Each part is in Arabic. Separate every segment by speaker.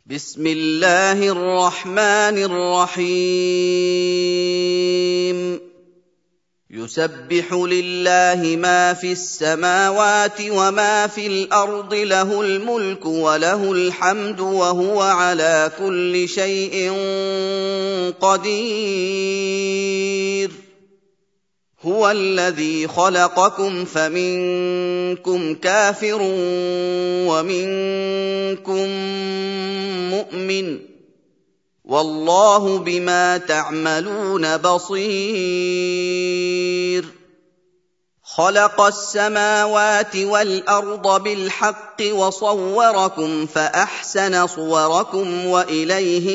Speaker 1: بسم الله الرحمن الرحيم يسبح لله ما في السماوات وما في الأرض له الملك وله الحمد وهو على كل شيء قدير هو الذي خلقكم فمنكم كافر ومنكم مؤمن والله بما تعملون بصير خلق السماوات والأرض بالحق وصوركم فأحسن صوركم وإليه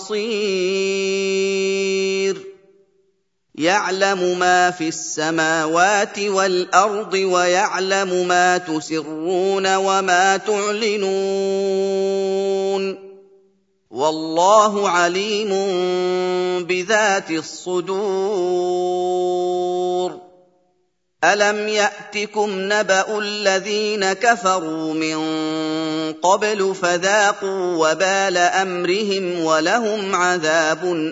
Speaker 1: المصير يعلم ما في السماوات والأرض ويعلم ما تسرون وما تعلنون والله عليم بذات الصدور ألم يأتكم نبأ الذين كفروا من قبل فذاقوا وبال أمرهم ولهم عذاب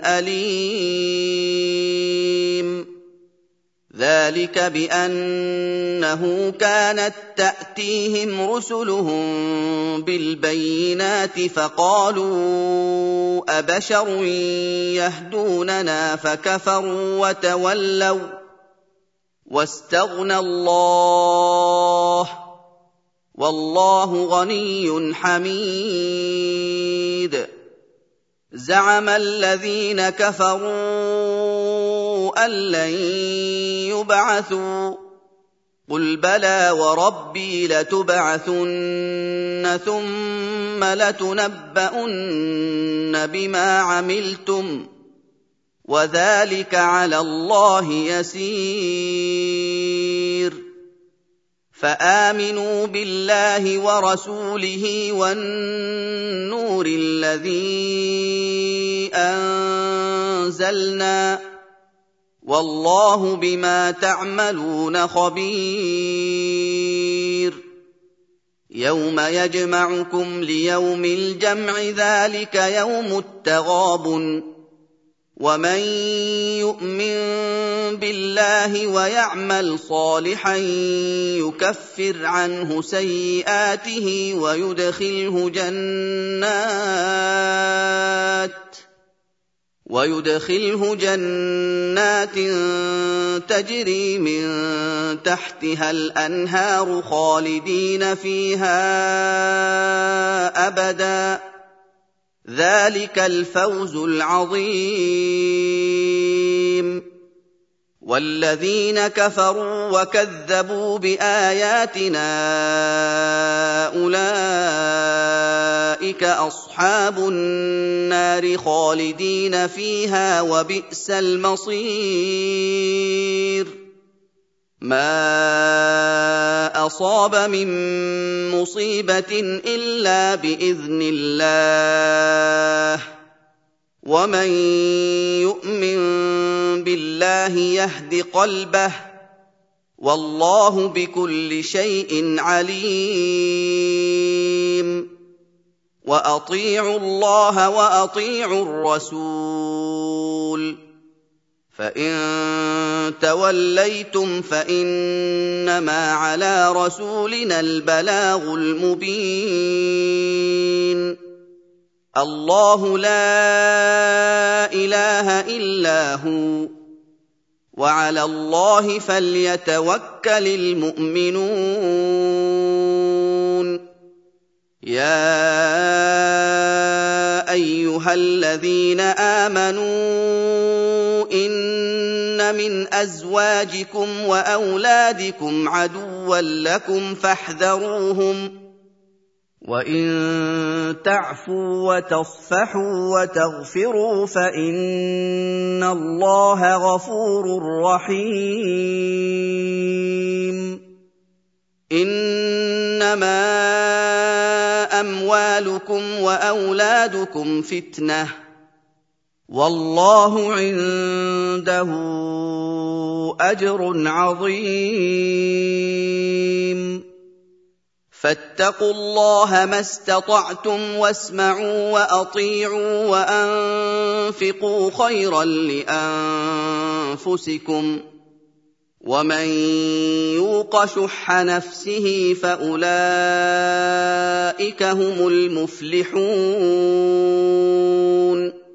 Speaker 1: أليم ذلك بأنه كانت تأتيهم رسلهم بالبينات فقالوا أبشر يهدوننا فكفروا وتولوا واستغنى الله والله غني حميد زعم الذين كفروا أن لن يبعثوا قل بلى وربي لتبعثن ثم لتنبؤن بما عملتم وذلك على الله يسير فآمنوا بالله ورسوله والنور الذي أنزلنا والله بما تعملون خبير يوم يجمعكم ليوم الجمع ذلك يوم التغابن ومن يؤمن بالله ويعمل صالحا يكفر عنه سيئاته ويدخله جنات تجري من تحتها الأنهار خالدين فيها أبدا ذلك الفوز العظيم والذين كفروا وكذبوا بآياتنا أولئك أصحاب النار خالدين فيها وبئس المصير ما أصاب من مصيبة إلا بإذن الله ومن يؤمن بالله يهد قلبه والله بكل شيء عليم وأطيعوا الله وأطيعوا الرسول فإن توليتم فإنما على رسولنا البلاغ المبين الله لا إله إلا هو وعلى الله فليتوكل المؤمنون يا أيها الذين آمنوا إن من أزواجكم وأولادكم عدوا لكم فاحذروهم وإن تعفوا وتصفحوا وتغفروا فإن الله غفور رحيم إنما أموالكم وأولادكم فتنة والله عنده أجر عظيم فاتقوا الله ما استطعتم واسمعوا واطيعوا وانفقوا خيرا لانفسكم ومن يوق شح نفسه فاولئك هم المفلحون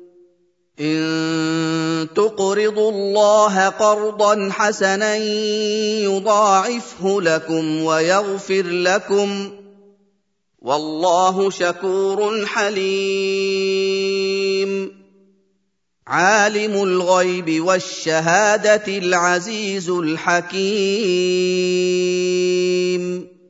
Speaker 1: إن تقرضوا الله قرضا حسنا يضاعفه لكم ويغفر لكم والله شكور حليم عالم الغيب والشهادة العزيز الحكيم